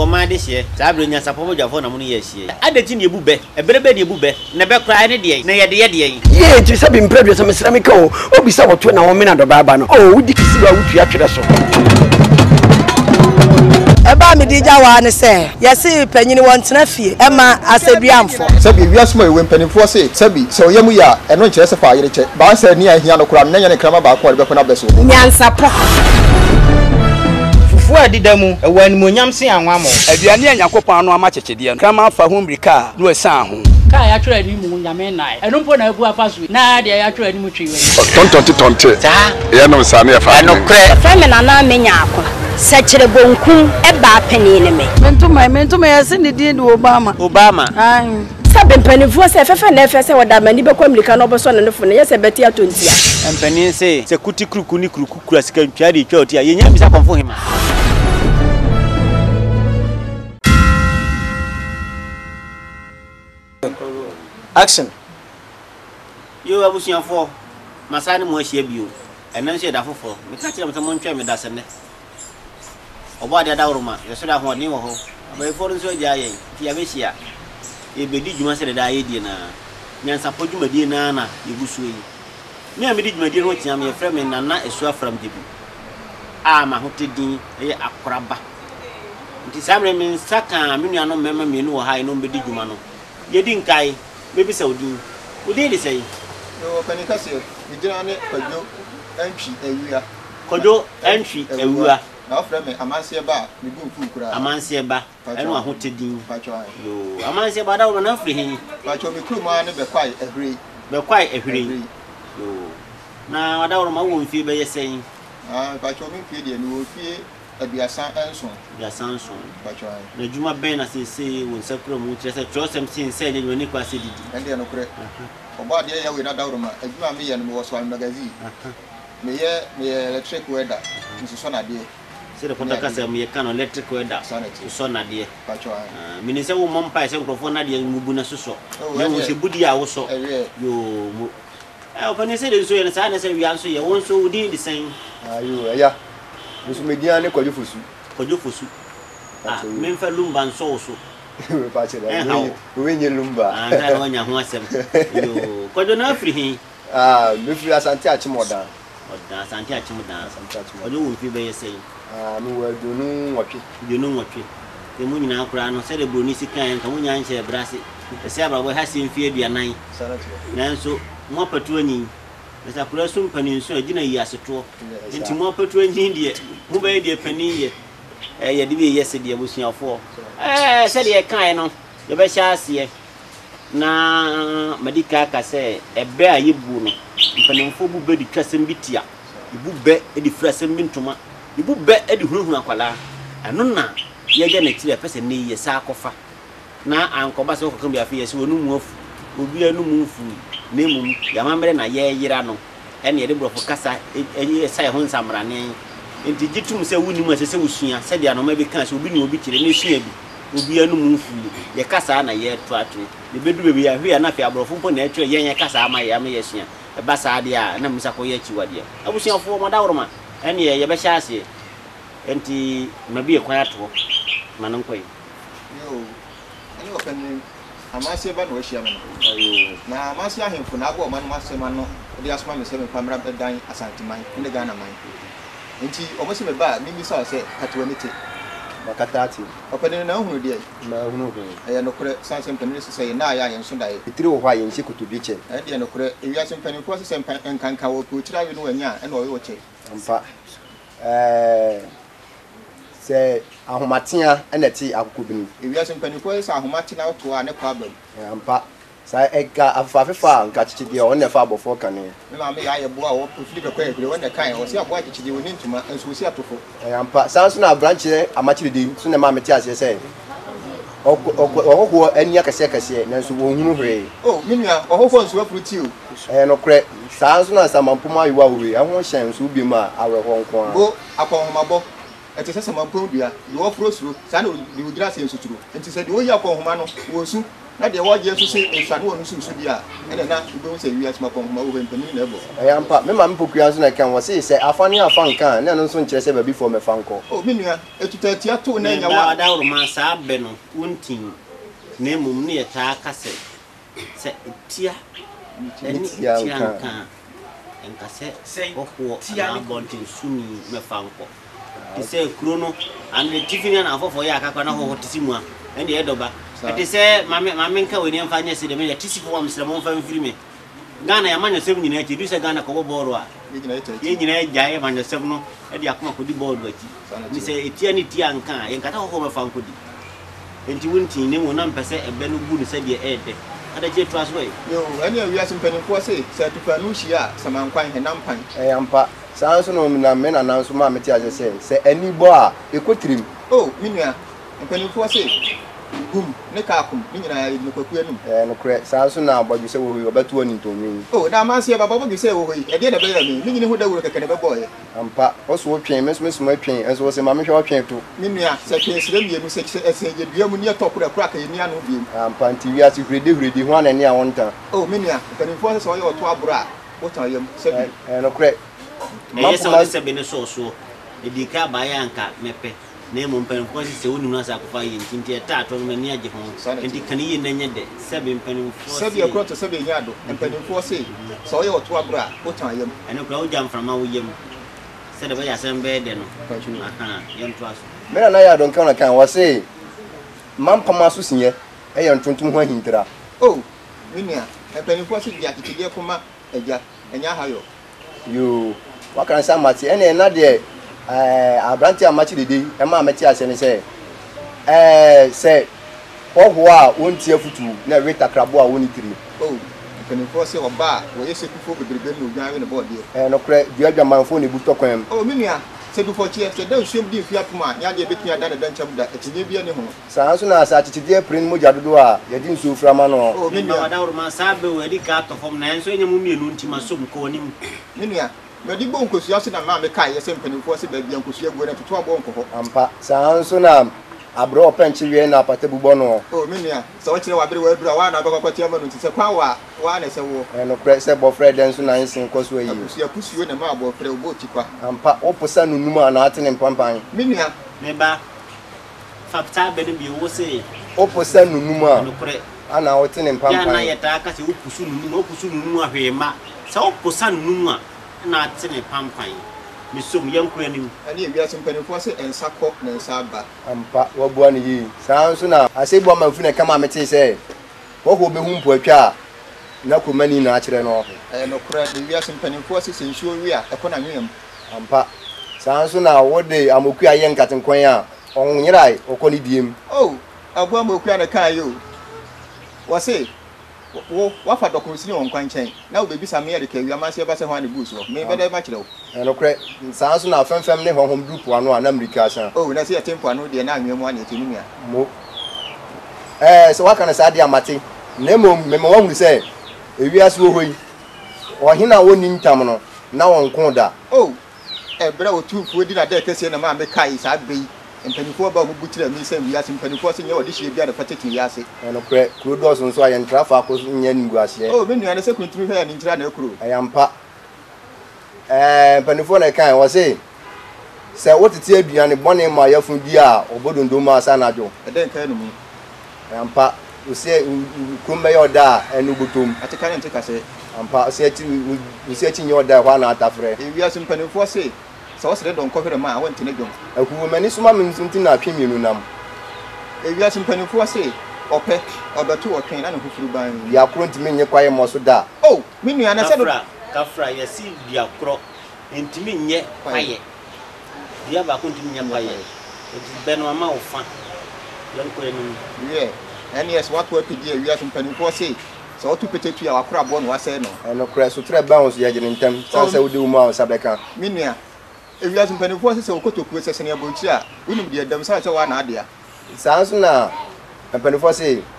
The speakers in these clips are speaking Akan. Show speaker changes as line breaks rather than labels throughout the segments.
wo ma de hye sabro nya sapo dwafo na mo no ye hye adeti ne ebube eberebe ne ebube ne be kra ne de na ye de ye
ye ti sabi mpredwe so mesra me ka o obisa woto na wo me na do baba no o wudi kisi ba wutu atwere so
eba mi dija wa ne se yesi panyini wontena fie ema aseduamfo
sabi wiasmo ewe mpanimfo se sabi se oyemu ya eno nkyere se fa yere che ba se ni ahia no kura menye ne krama ba ko de be ko na beso
nyansapo
fufu adidamu ewa ni monyam se anwa mo
aduane anyakopon no ama chechede krama fa ho mbrika no asan ho
ka ya twere ni mu nyame nai eno mpo na abu afaso na de ya twere ni mu twiwe
tonte ye no sane ya fa
no kre
fa me na na menya akwa sechire bonku eba panine me
mentuma yesi ni di Obama ai
sabe mpanifo se fefe na efe se wadamani be kwamlika no boso na nefo na yese beti atontia
mpani se kuti kruku ni kruku kura sika ntwa de twa otia yenya bisa konfo hima
action
yo abusianfo masani mo ahia bio enan se da fofo me ka kire mo ntwa me da sene obo ade da woroma yeso da ho ni wo ho abai foru so ja yen ti abehia e bedi djuma se da yedie na nyansa po djuma die na yegusu yi me amedi djuma die no tia me frɛ me nana esu afram debi ma hotedin e akoraba nti samre me nsaka me nua no mema me no ha no bedi djuma no yedi nkai bebi saudi udi de sei
yo panika se gidina ne
kodo entry ewua
na ofre me amanse ba me bu kura
amanse ba eno ahotedin
pacho
yo amanse ba da wo na afri hin
pacho me kru ma ne be kwai ehre yo na wada wo ma wo mfi be yesen pacho me mfi de no ofie abiasan enso pacho
na juma ben na sese wo nsakro mu trese trosem sin se ne ni kwa se didi
ende no kure oba de ya we na da wo ma aduma me ye no wo so magazine me ye electric weather nso na de
se de konta se me kan electric weather so na de pacho mini se wo mompa se nkrofo na de ngubu na soso ye wo se budi ya wo so yo mo opane se de so ye sa na se wi anso ye won so udi de sen
ayo ya musu media ne kwajo fosu
men fa lumba nso so
pacho da we nye lumba
da wanya ho asem yo kwajo na afri hin
me fi asante achimoda
asante achimoda ojo wo fi be yesen
no wa dunu nwotwe
te mu nyina akura no se de broni sikan ka mu nya nche brase se abrabo ha se mfi aduanan nanso mo patu anyi esa kura sum pani nso agina yi aseto nti mo patu anyi de mu be de pani ye ye de be yese de abusuafo se de kan no ye be sha ase na medika ka se ebe ayibu no mpanimfo bu be di twasem bitia ibu be edi frasem bintoma ibu be edi hunuhunu akwala eno na ye ga na tire pese ne ye sa akofa na ankoba se kokon bia fe ye se wonu mu afu obi anu mu fu ne mum ya mamre na ye yira no ene ye de brofo kasa ye sa ye ho nsamrane enti gitum se wuni mu se wusua se dia no ma bi kan se obi ni obi kire ne sua bi obi anu mu fu ye kasa na ye to atu ne bedu bebi ya hwe na fe abrofo mpo na etwe ye kasa ama ye sua e ba sa dia na musa ko ye chiwade abusuafo mo da woroma ene ye be sha ase enti mabi e kwan ato manan koyi
yo ani open amase ba no hia me ayo na amase ahemfo na agbo man masema no de asma me se me pamra dan asanteman ne Ghana man enti obo se me ba mi sa se katwanite makatati open na hunu de na hunu ko no kure sanse mpani se na ya yenso dai itiri wo hwa yensi kutubi che de no kure ewiase mpani ko se nkanka wo ko tira we no anya na wo che ampa se ahomatea na ti akukubinu ewiase mpani ko se ahomatea to a ne kwabam ampa sa eka afafefa nka chichide o ne fa abofo kane me ma me ya ye bo a wo fili be kwa ekure wonde kan o se abo chichide woni ntuma enso si atofo ampa sanso na branch amachide so ne ma me ti ase se ohoho ania kase na nso wo hunu hwe minua ohoho nso afruti o no kre sanso na samampoma yiwa hwe ahon hyen nso bi ma aweho nko a bo akon homabo ɛte sɛ sɛmampɔn dua de wɔforo suro saa na de wogyina sɛ nsuturo nti sɛ de woyi akɔnhoma no wɔ su na de wɔgye so sɛ nsane wɔ no susu bi a ɛna na wobɛhu sɛ wiase makɔnhoma wɔ mpanin na ɛbɔ
ɛyɛ mpa me ma mpokua nso na kan wɔ sɛ afa ne afa nka na no nso nkyerɛ sɛ baabi fo mɛfa nkɔ
o me nua etutatia to na nya wa
da woroma saa bɛ no wontin na emum ne yɛtaa ka sɛ tia ɛne tia nka enka sɛ ɔkɔ na abɔnten suni mɛfa nkɔ ti sɛ kuro no ane tifini na afɔfɔ yɛ akakwa na hɔ tisi mu a ɛne ɛdɔba ɛte sɛ mame nka wani mfa nyɛ sɛ de me yɛ tisi fo am srɛ mo mfa mfiri me Ghana ya manya sɛm nyina akyi du sɛ Ghana kɔbɔ bɔɔlo a yɛ nyina agyae manya sɛm no ɛde akoma kɔdi bɔɔlo akyi ni sɛ etia ne tia nka yɛ nkata hɔ mɛfa nkɔdi enti wontin ne mu na mpɛ sɛ ɛbɛ no bu ne sɛ deɛ ɛɛdɛ ada je to aso
yo ani awia simpanimfo se sɛ tufa no hia samankwan henampan
ɛyampa saa nso no na me na nanso ma meti ase sɛ ani bɔ a ekotirim
oh minua mpanimfo se gum ne ka akum ni nyina ne kwaku anum
no korɛ saa nso na abɔdwe sɛ wo hoi obeto ani ntonwi
oh na man se baba bɔdwe sɛ wo hoi ɛde na bɛyɛ me ni nyine ho dawuro kɛkɛ ne bɛbɔɔ
ampa oso wo twɛn meso atwɛn enso wo se ma mehwɛ wo twɛn to
minua sɛ twɛn sire mienu sɛ ɛsɛ ye dua mu ne tɔkura kura ka yeni anu biem
ampa nti wi ase huredi ho anani a wonta
oh minua mpanimfo sɛ ɔyɛ ɔto aboro a wotan yam sɛ
no korɛ
ɛyɛ sɛ ɔde sɛ bene so edi ka ba ya nka mepe na emu mpanimfo sɛ wonu na sa akɔfa yɛ nti ɛta atɔ no mani agye ho nti kan yɛ nanya de sɛ be mpanimfo
sɛ be akɔ to sɛ be nya do mpanimfo sɛ ɔyɛ ɔto aboro a wotan yam
ɛne kura wo jam frama wo yam sɛ de bɛ yɛ asɛm bɛ de no aha yɛ nto aso
me na ya don kan wɔ se mampama so sinye ɛyɛ ntontom ho ahintira
oh minia mpanimfo sɛ dia titide koma agya anya hayo
yo wakan sa mate ene na de abranti amachi dede e ma meti ase ne sɛ sɛ ɔho a wontie futu na weta krabo a woni tiri
oh mpanimfo sɛ ɔba wɔyɛ sekufo bebrebe no dwan ne bɔde
no korɛ dua dwamanfo ne butɔ kwan
oh minia sɛ dufo chia sɛ da nsuom di mfia poma nya de betumi ada ne dankyam da etinye bia ne ho
saa nso na sa titide prin mo jadodo a yɛde nsuo frama no
oh minia
wada woroma sa be wadi ka to fom na enso enye mu mienu ntima som ko onim
minia medi bo nkosua se na ma me kai yɛ sɛ mpanimfo sɛ ba bia nkosua gu na toto abo nkɔ
ampa saa nso na abro penchi wie na apata bubɔ no
oh minia sɛ wo kyerɛ wabere wadura wa na bɛkɔkɔtia ma no nti sɛ kwa wa na sɛ wo
no korɛ sɛ bɔfrɛ den so na nsin kɔ so ayi
akusia kusuo na ma bɔfrɛ wo tikwa
ampa oposa nunum a na ate ne mpampan
minia
me ba fapta be no bi wo se
oposa nunum a
no korɛ
ana wote ne mpampan
ya na yɛta ka sɛ wopusu nunum ahwema sɛ oposa nunum a na ate ne pampan misom yankura nim
ani ewia simpanimfo sɛ ensa kɔ na ensa aba
ampa wabua ne yi saa nso na asebu amanfu na kama mete sɛ wɔkɔ behu mpo atwa na komani na akyerɛ no
no kora ewia simpanimfo sɛ nsuo wi a ɛkɔ na nwem
ampa saa nso na wode amoku ayɛ nkatenkwan a ɔnyerai ɔkɔ ne diem
oh abu amoku na kan yo wɔse wo wafa dokumenti won kwan chen na wo bebi same yɛ de kawia ma se ba se ho ane buuso me bɛda ma kyerɛ wo
no korɛ saa nso na afɛmfɛm ne honhom group ano a na America asa
oh na se yɛ tempo ano de na anwem ane temi nua
mo sɛ waka na saa de amate na mmom me ma wahu sɛ ewiase wo hoi ɔhena woni ntam no na wɔnko da
oh ɛbrɛ wo tufuo di na de kɛse na ma me kai saa bɛyi mpanimfo ba mu butira mi sɛ wiase mpanimfo sɛ nyɛ wɔde hye bia de fatete wiase
no korɛ kuro dɔs nso ayɛ ntrafa akɔ so nyɛ nimgu aseɛ
oh me nua ne sɛ kuntumi hɛ ne ntira na akuro
ayampa mpanimfo na kan wɔ sɛ wotete aduane bɔne ma yɛfo di a ɔbɔdondo ma asa na adwo
ɛdɛn kan no mu
ayampa ose kumba yɛ ɔda a ɛno botom
ateka ne nteka sɛ
ampa ose achi nyɛ ɔda hɔ ana atafrɛ
wiase mpanimfo sɛ sɛ wɔsɛ dɔn kɔhwere ma a wɔntene dwom
akuwo mani soma me nti na atwe mienu nam
wiase mpanimfo sɛ ɔpɛ ɔbɛto ɔtwen na ne hofuru ban
ya koro ntimi nyɛ kwaye mo so da
oh me nua na sɛ
kafra yɛsi bia korɔ ntimi nyɛ kwaye bia ba ko ntimi nyɛ kwaye bɛ no ama wo fa yankɔ anim
ye NS what pidi wiase mpanimfo sɛ sɛ ɔto petetu a wakora bɔ no wasɛ no
ɛno korɛ so trɛ bounce yɛ gye ntem sansa wode wo ma sabɛka
me nua ewiase mpanimfo sɛ okotokuo sɛ sene abonchi a wonim de adam sɛ wa na adea
saa nso na mpanimfo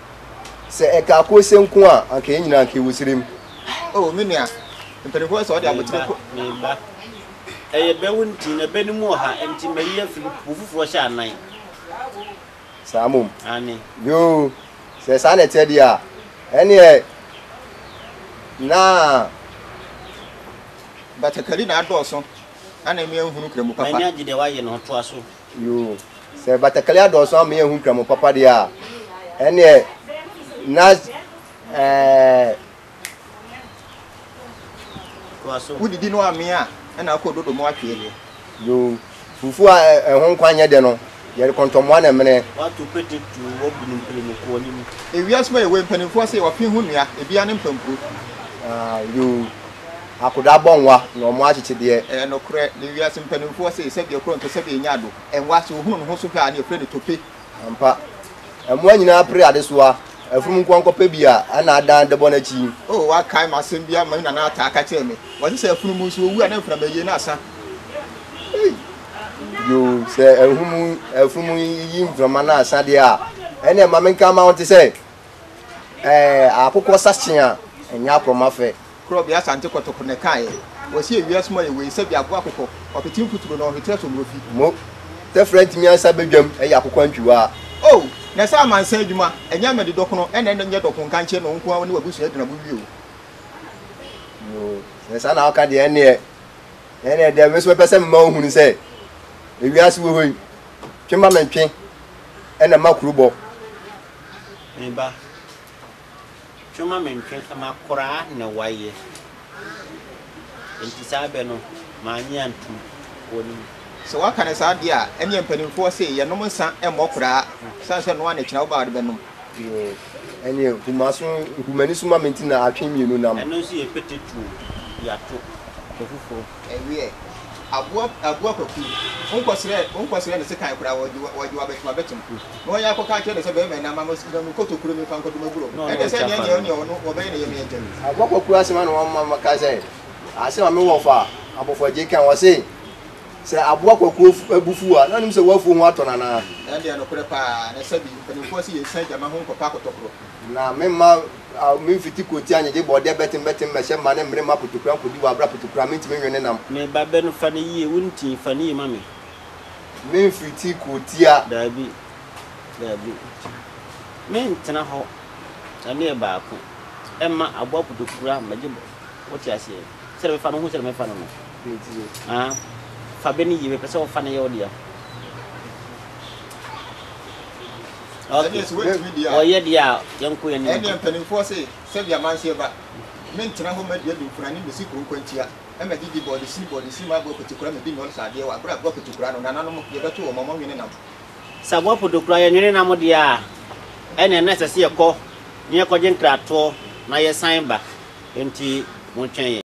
sɛ ɛka akɔsɛ nko a anka nyina anka wosirem
oh me nua mpanimfo sɛ ɔde abotire ko
ɛyɛ bɛwunti na bɛnimu ha enti mayi afiri fufuo hyɛ anan
samum
ani
yo se sa na te dia ene na
batakari na adɔso ana me ehunu kramu papa
manya gide waye no to aso
yo se batakari adɔso me ehunu kramu papa dia ene na
to aso
wudidi no amia ana akododo mo atwe
yo fufu a ho nkwanye de no yɛre kɔntɔmmoa na mene
watu pete tu wobunu mpelemu ko ni
ewiasma yewe mpanimfo se wafi hu nua ebia ne mpampuro
yo akoda bonwa na ɔmo akyekye de
no korɛ ne wiase mpanimfo se sɛ bia kronto sɛ bia nya do enwa se ohunu no ho so hwa ne efre ne tope
ampa ɛmo anyina pre ade so a afum nkɔnkɔpɛ bia ana adan de bona chi
wa kai masem bia ma na ata aka kyerɛ me wɔse sɛ afunu mu so owu a na mfra maye na asa
yo se afumu yi mframa na asa de a ene ma menka ma wonte se akokɔ sachia enya proma fe
kro bia sante kotoko ne kai wɔse ewiasma yewe sɛ bia go akokɔ ɔpetim futuro na ɔhetre so mrofi
mo te friend mi ansa bedwam akokɔ antwiwa
na sa mansa adwuma enya mede dokono ene nye dokon kanche no nko ne wabusu aduna buwie
yo na sa na aka de ene de me so pese me ma ohunu se ewiase wo hoyi twema mentwe ene makurubo
mba twema mentwe amakora na waye enti sabe no manya ntu woni
so waka ne sa dia ene mpanimfo se ye nom nsa emokora sanse no ane kina oba de benom
yo ene humani suma menti na atwe mienu nam
eno si epetetu ya to fufuo
ewie abua kwaku onkwasire ne sekan kura waji wabetuma betum no ya koka kire se be me na mama sikira no kotokuro me fan kodo maguro e se ne ono wo be ne yemi enten
abua kwaku asema no mama ka se asema me wo fa abofo je kan wo se abua kwaku abufu a na nim se wafu ho atona na
ende no kure pa na sabi panifo se ye san jama ho kopa kotokuro
na memma me fiti koti anye je bode betim me hye ma ne mre ma putukura kodi wa bra putukura me ntime nwene nam
me ba be no fa ne yie wunti fa ne yie mame
me fiti koti a
dabi me ntena ho ane ba ko emma abo putukura maje woti ase se be fa no ho se me fa no no fa be ne yie be pese wo fa ne ye odia okay oh yeah dia yanku ya ni
ene mpanimfo se bia manse ba mentena ho madua du kurani be sikuru kwantia ema didi body si ma bo petukura me bi no sa de wa bra bo petukura no nananom ye beto wo mama nwene nam
sa bo petukura ye nwene nam dia ene na sese ye ko ne ko je nkrato na ye san ba enti mo twen